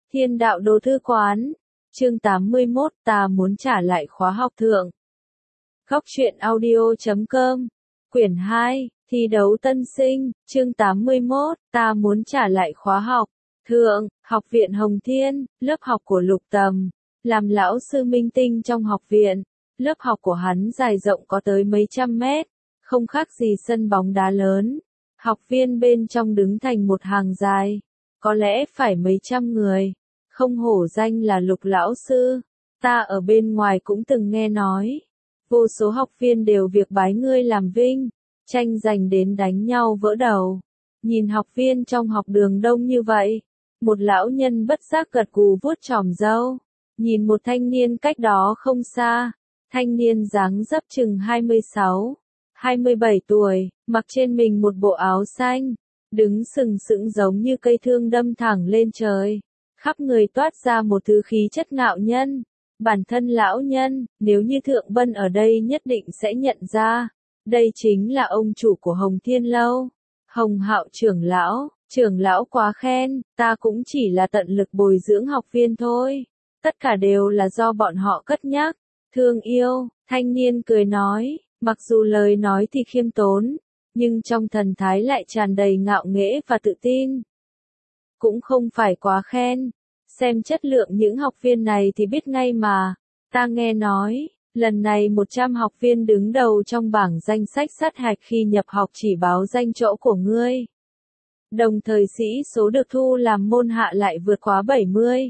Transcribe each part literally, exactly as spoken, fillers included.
Thiên đạo đô thư quán. Chương tám mươi mốt, ta muốn trả lại khóa học thượng. Góc truyện audio chấm com. Quyển hai, thi đấu tân sinh, chương tám mươi mốt, ta muốn trả lại khóa học thượng, học viện Hồng Thiên, lớp học của Lục Tầm. Làm lão sư minh tinh trong học viện, lớp học của hắn dài rộng có tới mấy trăm mét, không khác gì sân bóng đá lớn. Học viên bên trong đứng thành một hàng dài, có lẽ phải mấy trăm người. Không hổ danh là Lục lão sư, ta ở bên ngoài cũng từng nghe nói. Vô số học viên đều việc bái ngươi làm vinh, tranh giành đến đánh nhau vỡ đầu. Nhìn học viên trong học đường đông như vậy, một lão nhân bất giác gật gù vuốt chòm râu, nhìn một thanh niên cách đó không xa. Thanh niên dáng dấp chừng hai mươi sáu, hai mươi bảy tuổi, mặc trên mình một bộ áo xanh, đứng sừng sững giống như cây thương đâm thẳng lên trời. Khắp người toát ra một thứ khí chất ngạo nhân. Bản thân lão nhân, nếu như Thượng Vân ở đây nhất định sẽ nhận ra. Đây chính là ông chủ của Hồng Thiên Lâu. Hồng Hạo trưởng lão, trưởng lão quá khen, ta cũng chỉ là tận lực bồi dưỡng học viên thôi. Tất cả đều là do bọn họ cất nhắc. Thương yêu, thanh niên cười nói, mặc dù lời nói thì khiêm tốn, nhưng trong thần thái lại tràn đầy ngạo nghễ và tự tin. Cũng không phải quá khen, xem chất lượng những học viên này thì biết ngay mà. Ta nghe nói, lần này một trăm học viên đứng đầu trong bảng danh sách sát hạch khi nhập học chỉ báo danh chỗ của ngươi. Đồng thời sĩ số được thu làm môn hạ lại vượt quá bảy mươi.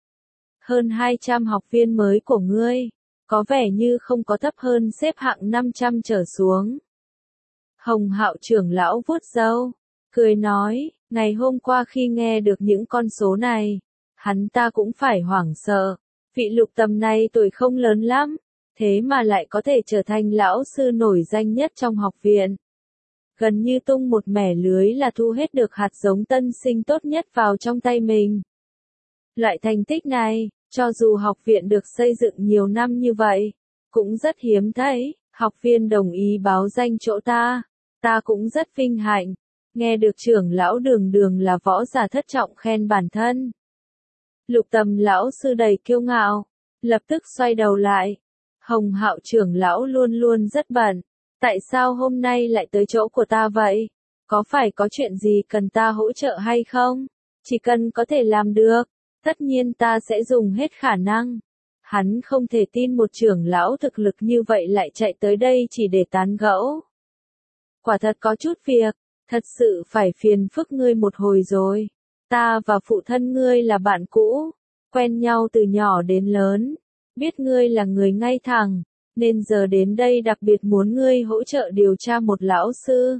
Hơn hai trăm học viên mới của ngươi, có vẻ như không có thấp hơn xếp hạng năm trăm trở xuống. Hồng Hạo trưởng lão vuốt râu, cười nói, ngày hôm qua khi nghe được những con số này, hắn ta cũng phải hoảng sợ. Vị Lục Tầm này tuổi không lớn lắm, thế mà lại có thể trở thành lão sư nổi danh nhất trong học viện. Gần như tung một mẻ lưới là thu hết được hạt giống tân sinh tốt nhất vào trong tay mình. Loại thành tích này, cho dù học viện được xây dựng nhiều năm như vậy, cũng rất hiếm thấy. Học viên đồng ý báo danh chỗ ta, ta cũng rất vinh hạnh. Nghe được trưởng lão Đường Đường là võ giả thất trọng khen bản thân. Lục Tầm lão sư đầy kiêu ngạo, lập tức xoay đầu lại. Hồng Hạo trưởng lão luôn luôn rất bận, tại sao hôm nay lại tới chỗ của ta vậy? Có phải có chuyện gì cần ta hỗ trợ hay không? Chỉ cần có thể làm được, tất nhiên ta sẽ dùng hết khả năng. Hắn không thể tin một trưởng lão thực lực như vậy lại chạy tới đây chỉ để tán gẫu. Quả thật có chút việc, thật sự phải phiền phức ngươi một hồi rồi. Ta và phụ thân ngươi là bạn cũ, quen nhau từ nhỏ đến lớn, biết ngươi là người ngay thẳng, nên giờ đến đây đặc biệt muốn ngươi hỗ trợ điều tra một lão sư.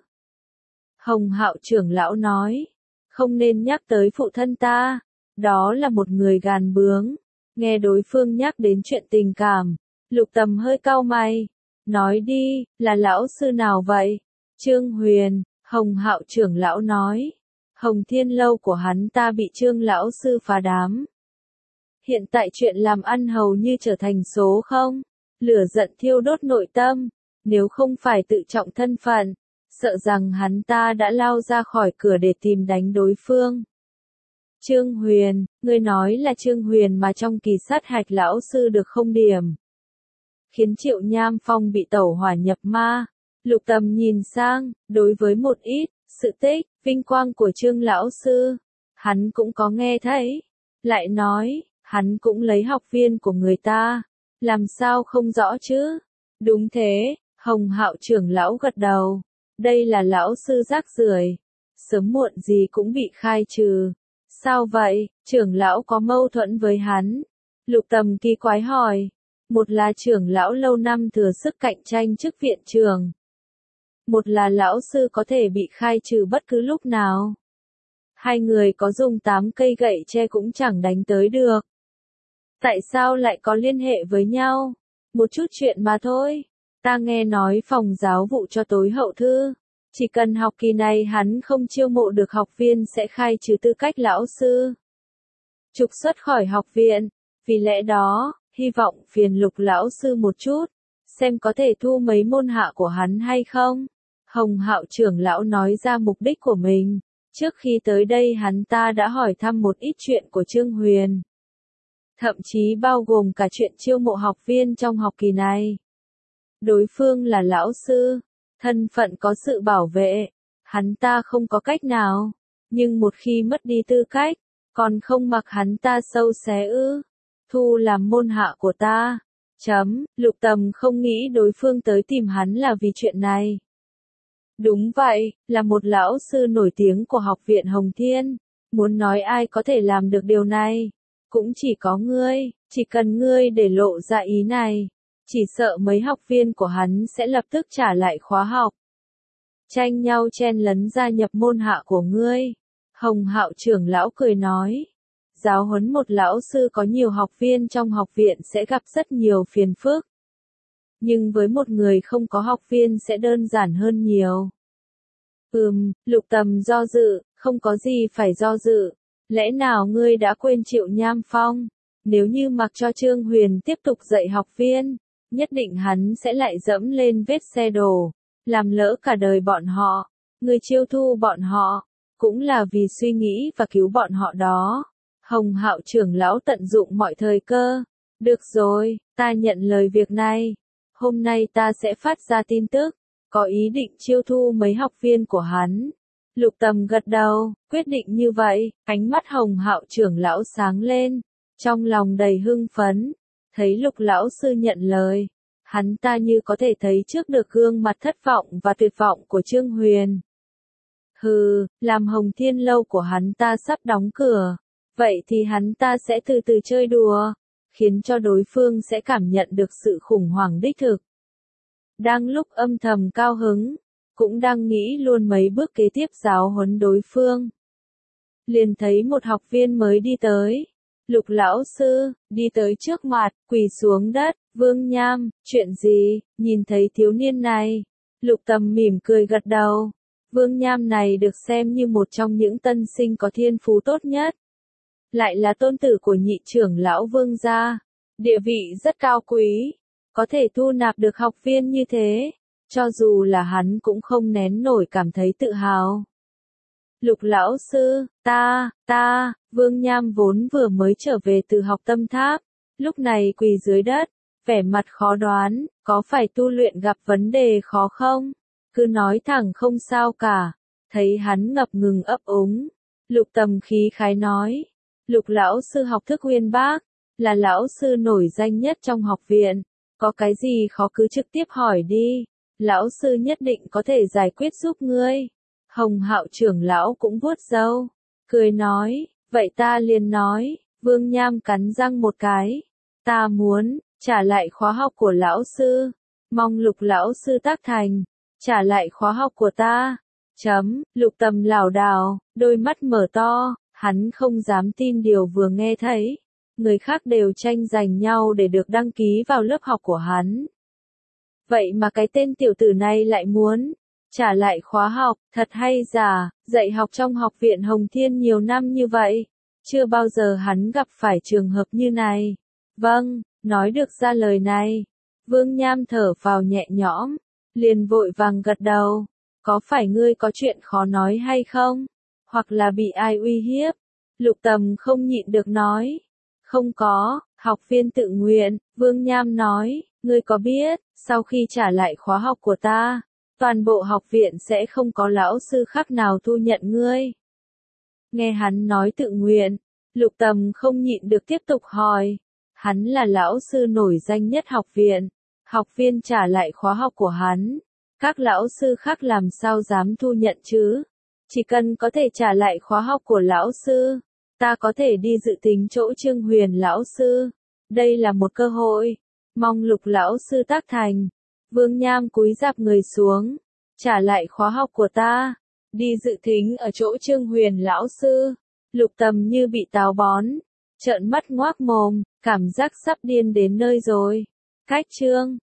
Hồng Hạo trưởng lão nói, không nên nhắc tới phụ thân ta, đó là một người gàn bướng. Nghe đối phương nhắc đến chuyện tình cảm, Lục Tầm hơi cau mày, nói đi, là lão sư nào vậy? Trương Huyền, Hồng Hạo trưởng lão nói. Hồng Thiên Lâu của hắn ta bị Trương lão sư phá đám. Hiện tại chuyện làm ăn hầu như trở thành số không. Lửa giận thiêu đốt nội tâm, nếu không phải tự trọng thân phận, sợ rằng hắn ta đã lao ra khỏi cửa để tìm đánh đối phương. Trương Huyền, ngươi nói là Trương Huyền mà trong kỳ sát hạch lão sư được không điểm, khiến Triệu Nham Phong bị tẩu hỏa nhập ma. Lục Tầm nhìn sang, đối với một ít sự tích, vinh quang của Trương lão sư, hắn cũng có nghe thấy. Lại nói, hắn cũng lấy học viên của người ta, làm sao không rõ chứ? Đúng thế, Hồng Hạo trưởng lão gật đầu. Đây là lão sư rác rưởi, sớm muộn gì cũng bị khai trừ. Sao vậy, trưởng lão có mâu thuẫn với hắn? Lục Tầm kỳ quái hỏi. Một là trưởng lão lâu năm thừa sức cạnh tranh chức viện trưởng. Một là lão sư có thể bị khai trừ bất cứ lúc nào. Hai người có dùng tám cây gậy tre cũng chẳng đánh tới được. Tại sao lại có liên hệ với nhau? Một chút chuyện mà thôi. Ta nghe nói phòng giáo vụ cho tối hậu thư, chỉ cần học kỳ này hắn không chiêu mộ được học viên sẽ khai trừ tư cách lão sư, trục xuất khỏi học viện. Vì lẽ đó, hy vọng phiền Lục lão sư một chút, xem có thể thu mấy môn hạ của hắn hay không. Hồng Hạo trưởng lão nói ra mục đích của mình. Trước khi tới đây hắn ta đã hỏi thăm một ít chuyện của Trương Huyền. Thậm chí bao gồm cả chuyện chiêu mộ học viên trong học kỳ này. Đối phương là lão sư, thân phận có sự bảo vệ, hắn ta không có cách nào, nhưng một khi mất đi tư cách, còn không mặc hắn ta sâu xé ư, thu làm môn hạ của ta. Chấm, Lục Tầm không nghĩ đối phương tới tìm hắn là vì chuyện này. Đúng vậy, là một lão sư nổi tiếng của học viện Hồng Thiên, muốn nói ai có thể làm được điều này, cũng chỉ có ngươi, chỉ cần ngươi để lộ ra ý này, chỉ sợ mấy học viên của hắn sẽ lập tức trả lại khóa học. Tranh nhau chen lấn gia nhập môn hạ của ngươi. Hồng Hạo trưởng lão cười nói. Giáo huấn một lão sư có nhiều học viên trong học viện sẽ gặp rất nhiều phiền phức. Nhưng với một người không có học viên sẽ đơn giản hơn nhiều. Ừm, Lục Tầm do dự, không có gì phải do dự. Lẽ nào ngươi đã quên Triệu Nham Phong? Nếu như mặc cho Trương Huyền tiếp tục dạy học viên, nhất định hắn sẽ lại dẫm lên vết xe đổ, làm lỡ cả đời bọn họ. Ngươi chiêu thu bọn họ, cũng là vì suy nghĩ và cứu bọn họ đó. Hồng Hạo trưởng lão tận dụng mọi thời cơ. Được rồi, ta nhận lời việc này. Hôm nay ta sẽ phát ra tin tức, có ý định chiêu thu mấy học viên của hắn. Lục Tầm gật đầu, quyết định như vậy, ánh mắt Hồng Hạo trưởng lão sáng lên, trong lòng đầy hưng phấn, thấy Lục lão sư nhận lời, hắn ta như có thể thấy trước được gương mặt thất vọng và tuyệt vọng của Trương Huyền. Hừ, làm Hồng Thiên lâu của hắn ta sắp đóng cửa, vậy thì hắn ta sẽ từ từ chơi đùa, khiến cho đối phương sẽ cảm nhận được sự khủng hoảng đích thực. Đang lúc âm thầm cao hứng, cũng đang nghĩ luôn mấy bước kế tiếp giáo huấn đối phương. Liền thấy một học viên mới đi tới. Lục lão sư, đi tới trước mặt, quỳ xuống đất. Vương Nham, chuyện gì? Nhìn thấy thiếu niên này. Lục Tầm mỉm cười gật đầu. Vương Nham này được xem như một trong những tân sinh có thiên phú tốt nhất. Lại là tôn tử của nhị trưởng lão Vương gia. Địa vị rất cao quý. Có thể thu nạp được học viên như thế. Cho dù là hắn cũng không nén nổi cảm thấy tự hào. Lục lão sư, ta, ta, Vương Nham vốn vừa mới trở về từ học tâm tháp, lúc này quỳ dưới đất, vẻ mặt khó đoán, có phải tu luyện gặp vấn đề khó không? Cứ nói thẳng không sao cả, thấy hắn ngập ngừng ấp úng. Lục Tầm khí khái nói, Lục lão sư học thức uyên bác, là lão sư nổi danh nhất trong học viện, có cái gì khó cứ trực tiếp hỏi đi. Lão sư nhất định có thể giải quyết giúp ngươi. Hồng Hạo trưởng lão cũng vuốt râu, cười nói, vậy ta liền nói. Vương Nham cắn răng một cái, ta muốn trả lại khóa học của lão sư, mong Lục lão sư tác thành, trả lại khóa học của ta. Chấm, Lục Tầm lảo đảo, đôi mắt mở to, hắn không dám tin điều vừa nghe thấy. Người khác đều tranh giành nhau để được đăng ký vào lớp học của hắn. Vậy mà cái tên tiểu tử này lại muốn trả lại khóa học, thật hay giả, dạy học trong học viện Hồng Thiên nhiều năm như vậy, chưa bao giờ hắn gặp phải trường hợp như này. Vâng, nói được ra lời này, Vương Nham thở phào nhẹ nhõm, liền vội vàng gật đầu, có phải ngươi có chuyện khó nói hay không? Hoặc là bị ai uy hiếp? Lục Tầm không nhịn được nói, không có, học viên tự nguyện. Vương Nham nói, ngươi có biết, sau khi trả lại khóa học của ta, toàn bộ học viện sẽ không có lão sư khác nào thu nhận ngươi. Nghe hắn nói tự nguyện, Lục Tầm không nhịn được tiếp tục hỏi, hắn là lão sư nổi danh nhất học viện, học viên trả lại khóa học của hắn, các lão sư khác làm sao dám thu nhận chứ? Chỉ cần có thể trả lại khóa học của lão sư, ta có thể đi dự tính chỗ Trương Huyền lão sư. Đây là một cơ hội, mong Lục lão sư tác thành. Vương Nham cúi rạp người xuống, trả lại khóa học của ta, đi dự thính ở chỗ Trương Huyền lão sư. Lục Tầm như bị táo bón, trợn mắt ngoác mồm, cảm giác sắp điên đến nơi rồi. Cách chương